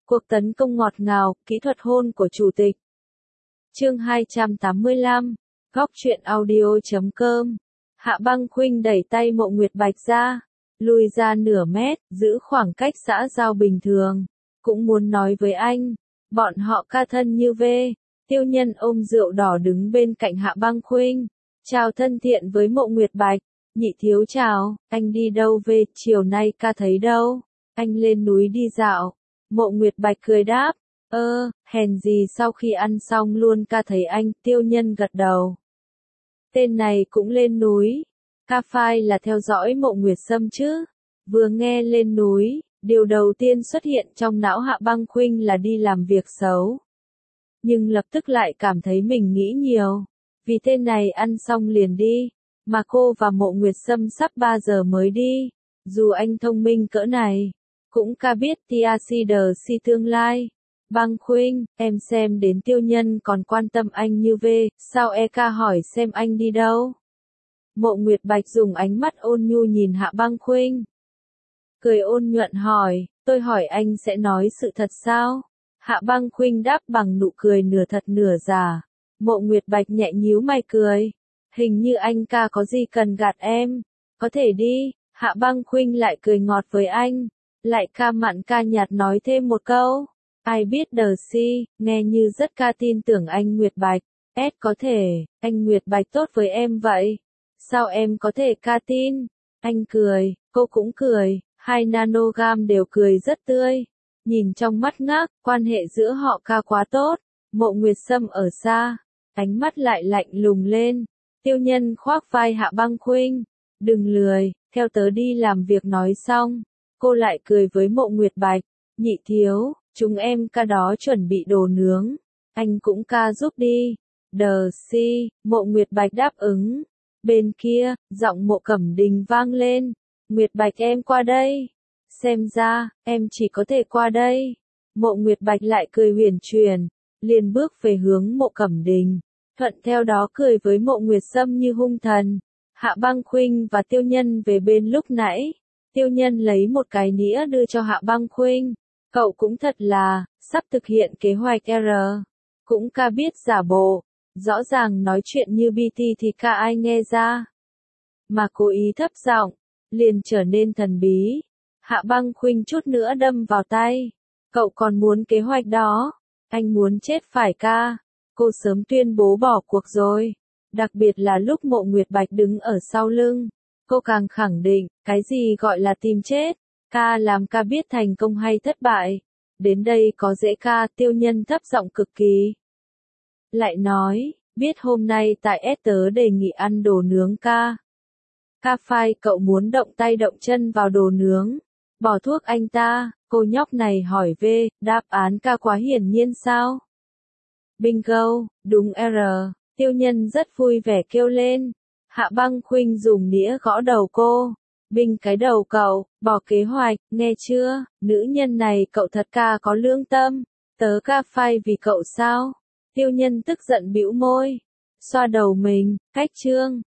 Cuộc tấn công ngọt ngào, kỹ thuật hôn của chủ tịch. Chương 285, Góc truyện audio.com. Hạ Băng Khuynh đẩy tay Mộ Nguyệt Bạch ra, lùi ra nửa mét, giữ khoảng cách xã giao bình thường. Cũng muốn nói với anh, bọn họ ca thân như vê. Tiêu Nhân ôm rượu đỏ đứng bên cạnh Hạ Băng Khuynh, chào thân thiện với Mộ Nguyệt Bạch. Nhị thiếu chào, anh đi đâu về, chiều nay ca thấy đâu? Anh lên núi đi dạo. Mộ Nguyệt Bạch cười đáp, hèn gì sau khi ăn xong luôn ca thấy anh. Tiêu Nhân gật đầu. Tên này cũng lên núi. Ca phai là theo dõi Mộ Nguyệt Sâm chứ. Vừa nghe lên núi, điều đầu tiên xuất hiện trong não Hạ Băng Khuynh là đi làm việc xấu. Nhưng lập tức lại cảm thấy mình nghĩ nhiều. Vì tên này ăn xong liền đi. Mà cô và Mộ Nguyệt Sâm sắp 3 giờ mới đi. Dù anh thông minh cỡ này, cũng ca biết TACDC tương lai. Băng Khuynh, em xem đến Tiêu Nhân còn quan tâm anh như vê, sao ca hỏi xem anh đi đâu? Mộ Nguyệt Bạch dùng ánh mắt ôn nhu nhìn Hạ Băng Khuynh. Cười ôn nhuận hỏi, tôi hỏi anh sẽ nói sự thật sao? Hạ Băng Khuynh đáp bằng nụ cười nửa thật nửa giả. Mộ Nguyệt Bạch nhẹ nhíu mày cười. Hình như anh ca có gì cần gạt em. Có thể đi. Hạ Băng Khuynh lại cười ngọt với anh. Lại ca mặn ca nhạt nói thêm một câu. Ai biết đờ si, nghe như rất ca tin tưởng anh Nguyệt Bạch. Có thể, anh Nguyệt Bạch tốt với em vậy. Sao em có thể ca tin? Anh cười, cô cũng cười, hai nanogam đều cười rất tươi. Nhìn trong mắt ngác, quan hệ giữa họ ca quá tốt. Mộ Nguyệt Sâm ở xa, ánh mắt lại lạnh lùng lên. Tiêu Nhân khoác vai Hạ Băng Khuynh. Đừng lười, theo tớ đi làm việc. Nói xong, cô lại cười với Mộ Nguyệt Bạch. Nhị thiếu, chúng em ca đó chuẩn bị đồ nướng. Anh cũng ca giúp đi. Đờ si, Mộ Nguyệt Bạch đáp ứng. Bên kia, giọng Mộ Cẩm Đình vang lên. Nguyệt Bạch em qua đây. Xem ra, em chỉ có thể qua đây. Mộ Nguyệt Bạch lại cười huyền chuyển, liền bước về hướng Mộ Cẩm Đình. Thuận theo đó cười với Mộ Nguyệt Sâm như hung thần. Hạ Băng Khuynh và Tiêu Nhân về bên lúc nãy. Tiêu Nhân lấy một cái nĩa đưa cho Hạ Băng Khuynh. Cậu cũng thật là, sắp thực hiện kế hoạch R. Cũng ca biết giả bộ. Rõ ràng nói chuyện như BT thì ca ai nghe ra. Mà cố ý thấp giọng, liền trở nên thần bí. Hạ Băng Khuynh chút nữa đâm vào tay. Cậu còn muốn kế hoạch đó? Anh muốn chết phải ca. Cô sớm tuyên bố bỏ cuộc rồi. Đặc biệt là lúc Mộ Nguyệt Bạch đứng ở sau lưng. Cô càng khẳng định, cái gì gọi là tìm chết. Ca làm ca biết thành công hay thất bại. Đến đây có dễ ca. Tiêu Nhân thấp giọng cực kỳ. Lại nói, biết hôm nay tại S tớ đề nghị ăn đồ nướng ca. Ca phai cậu muốn động tay động chân vào đồ nướng. Bỏ thuốc anh ta. Cô nhóc này hỏi về, đáp án ca quá hiển nhiên sao? Bingo, đúng R. Tiêu Nhân rất vui vẻ kêu lên. Hạ Băng Khuynh dùng nĩa gõ đầu cô. Binh cái đầu cậu, bỏ kế hoạch, nghe chưa? Nữ nhân này cậu thật ca có lương tâm. Tớ ca phai vì cậu sao? Tiêu Nhân tức giận bĩu môi. Xoa đầu mình, cách chương.